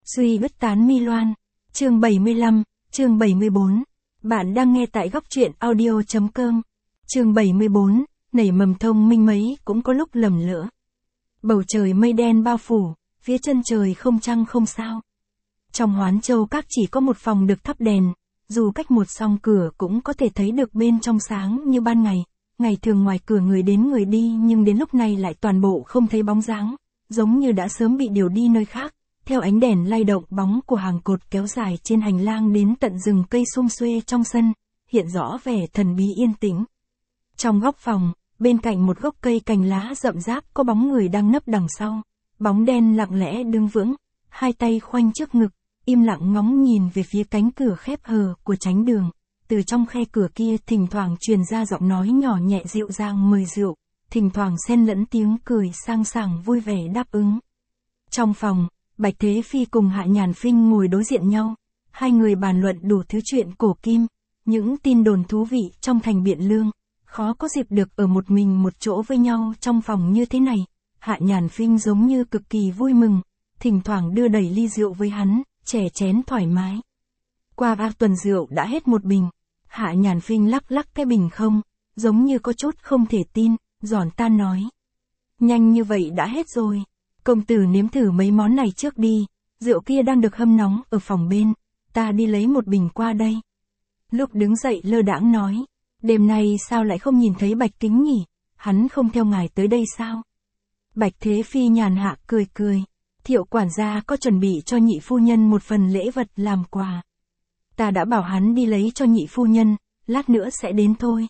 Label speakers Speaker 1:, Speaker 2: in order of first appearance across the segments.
Speaker 1: Suy bứt tán mi loan. Chương 75, chương 74. Bạn đang nghe tại góc truyện audio.com. Chương 74, nảy mầm thông minh mấy cũng có lúc lầm lỡ. Bầu trời mây đen bao phủ, phía chân trời không trăng không sao. Trong Hoán Châu Các chỉ có một phòng được thắp đèn, dù cách một song cửa cũng có thể thấy được bên trong sáng như ban ngày. Ngày thường ngoài cửa người đến người đi nhưng đến lúc này lại toàn bộ không thấy bóng dáng, giống như đã sớm bị điều đi nơi khác. Theo ánh đèn lay động bóng của hàng cột kéo dài trên hành lang đến tận rừng cây sum xuê trong sân, hiện rõ vẻ thần bí yên tĩnh. Trong góc phòng, bên cạnh một gốc cây cành lá rậm ráp có bóng người đang nấp đằng sau. Bóng đen lặng lẽ đứng vững, hai tay khoanh trước ngực, im lặng ngóng nhìn về phía cánh cửa khép hờ của tránh đường. Từ trong khe cửa kia thỉnh thoảng truyền ra giọng nói nhỏ nhẹ dịu dàng mời rượu, thỉnh thoảng xen lẫn tiếng cười sang sảng vui vẻ đáp ứng. Trong phòng, Bạch Thế Phi cùng Hạ Nhàn Phinh ngồi đối diện nhau, hai người bàn luận đủ thứ chuyện cổ kim, những tin đồn thú vị trong thành Biện Lương, khó có dịp được ở một mình một chỗ với nhau trong phòng như thế này. Hạ Nhàn Phinh giống như cực kỳ vui mừng, thỉnh thoảng đưa đẩy ly rượu với hắn, chè chén thoải mái. Qua 3 tuần rượu đã hết một bình, Hạ Nhàn Phinh lắc lắc cái bình không, giống như có chút không thể tin, giòn tan nói. Nhanh như vậy đã hết rồi. Công tử nếm thử mấy món này trước đi, rượu kia đang được hâm nóng ở phòng bên, ta đi lấy một bình qua đây. Lúc đứng dậy lơ đãng nói, đêm nay sao lại không nhìn thấy Bạch Kính nhỉ, hắn không theo ngài tới đây sao? Bạch Thế Phi nhàn hạ cười cười, Thiệu quản gia có chuẩn bị cho nhị phu nhân một phần lễ vật làm quà. Ta đã bảo hắn đi lấy cho nhị phu nhân, lát nữa sẽ đến thôi.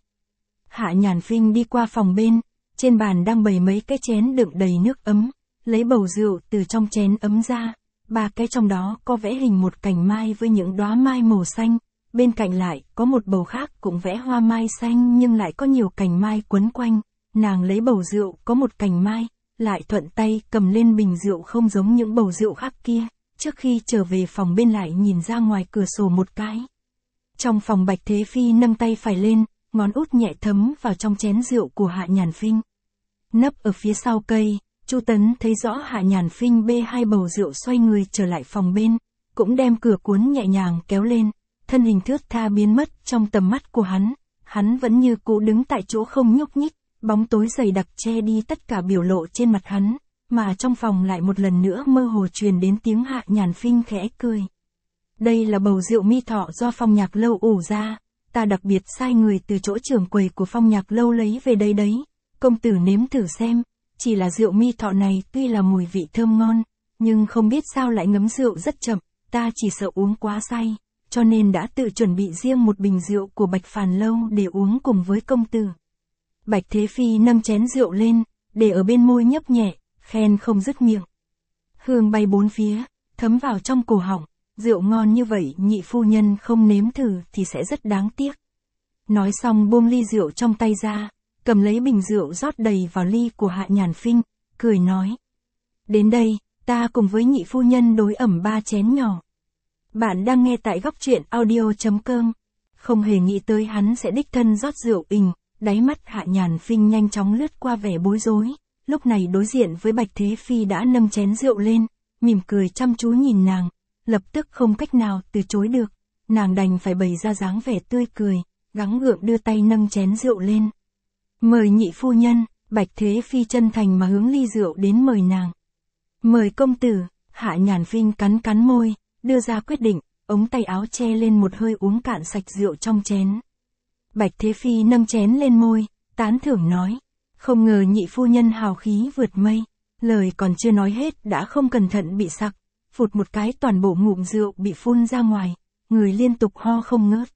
Speaker 1: Hạ Nhàn Phinh đi qua phòng bên, trên bàn đang bày mấy cái chén đựng đầy nước ấm. Lấy bầu rượu từ trong chén ấm ra, 3 cái trong đó có vẽ hình một cành mai với những đóa mai màu xanh, bên cạnh lại có một bầu khác cũng vẽ hoa mai xanh nhưng lại có nhiều cành mai quấn quanh. Nàng lấy bầu rượu có một cành mai, lại thuận tay cầm lên bình rượu không giống những bầu rượu khác kia, trước khi trở về phòng bên lại nhìn ra ngoài cửa sổ một cái. Trong phòng Bạch Thế Phi nâng tay phải lên, ngón út nhẹ thấm vào trong chén rượu của Hạ Nhàn Phinh. Nấp ở phía sau cây, Chu Tấn thấy rõ Hạ Nhàn Phinh bê 2 bầu rượu xoay người trở lại phòng bên, cũng đem cửa cuốn nhẹ nhàng kéo lên, thân hình thướt tha biến mất trong tầm mắt của hắn vẫn như cũ đứng tại chỗ không nhúc nhích, bóng tối dày đặc che đi tất cả biểu lộ trên mặt hắn, mà trong phòng lại một lần nữa mơ hồ truyền đến tiếng Hạ Nhàn Phinh khẽ cười. Đây là bầu rượu mi thọ do Phong Nhạc Lâu ủ ra, ta đặc biệt sai người từ chỗ trưởng quầy của Phong Nhạc Lâu lấy về đây đấy, công tử nếm thử xem. Chỉ là rượu mi thọ này tuy là mùi vị thơm ngon, nhưng không biết sao lại ngấm rượu rất chậm, ta chỉ sợ uống quá say, cho nên đã tự chuẩn bị riêng một bình rượu của Bạch Phàn Lâu để uống cùng với công tử. Bạch Thế Phi nâng chén rượu lên, để ở bên môi nhấp nhẹ, khen không dứt miệng. Hương bay bốn phía, thấm vào trong cổ họng, rượu ngon như vậy nhị phu nhân không nếm thử thì sẽ rất đáng tiếc. Nói xong buông ly rượu trong tay ra, cầm lấy bình rượu rót đầy vào ly của Hạ Nhàn Phinh, cười nói. Đến đây, ta cùng với nhị phu nhân đối ẩm 3 chén nhỏ. Bạn đang nghe tại góc truyện audio.com. Không hề nghĩ tới hắn sẽ đích thân rót rượu đáy mắt Hạ Nhàn Phinh nhanh chóng lướt qua vẻ bối rối, lúc này đối diện với Bạch Thế Phi đã nâng chén rượu lên, mỉm cười chăm chú nhìn nàng, lập tức không cách nào từ chối được, nàng đành phải bày ra dáng vẻ tươi cười, gắng gượng đưa tay nâng chén rượu lên. Mời nhị phu nhân, Bạch Thế Phi chân thành mà hướng ly rượu đến mời nàng. Mời công tử, Hạ Nhàn Phinh cắn cắn môi, đưa ra quyết định, ống tay áo che lên một hơi uống cạn sạch rượu trong chén. Bạch Thế Phi nâng chén lên môi, tán thưởng nói, không ngờ nhị phu nhân hào khí vượt mây, lời còn chưa nói hết đã không cẩn thận bị sặc, phụt một cái toàn bộ ngụm rượu bị phun ra ngoài, người liên tục ho không ngớt.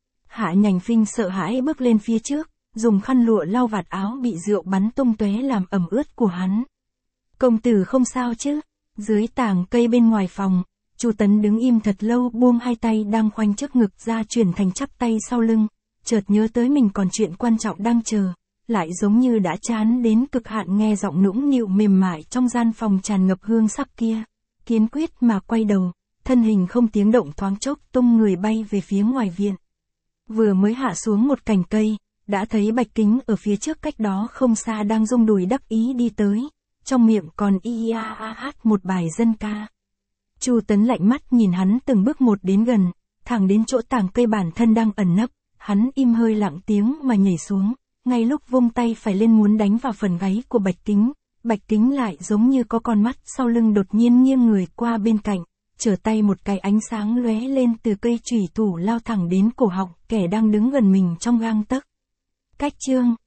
Speaker 1: Hạ Nhàn Phinh sợ hãi bước lên phía trước, dùng khăn lụa lau vạt áo bị rượu bắn tung tóe làm ẩm ướt của hắn. Công tử không sao chứ? Dưới tảng cây bên ngoài phòng, Chu Tấn đứng im thật lâu buông hai tay đang khoanh trước ngực ra chuyển thành chắp tay sau lưng, chợt nhớ tới mình còn chuyện quan trọng đang chờ, lại giống như đã chán đến cực hạn nghe giọng nũng nịu mềm mại trong gian phòng tràn ngập hương sắc kia, kiên quyết mà quay đầu, thân hình không tiếng động thoáng chốc tung người bay về phía ngoài viện. Vừa mới hạ xuống một cành cây, đã thấy Bạch Kính ở phía trước cách đó không xa đang rung đùi đắc ý đi tới, trong miệng còn y a a hát một bài dân ca. Chu Tấn lạnh mắt nhìn hắn từng bước một đến gần, thẳng đến chỗ tàng cây bản thân đang ẩn nấp, hắn im hơi lặng tiếng mà nhảy xuống, ngay lúc vung tay phải lên muốn đánh vào phần gáy của Bạch Kính lại giống như có con mắt sau lưng đột nhiên nghiêng người qua bên cạnh, trở tay một cái ánh sáng lóe lên từ cây chủy thủ lao thẳng đến cổ họng kẻ đang đứng gần mình trong gang tấc. Cách chương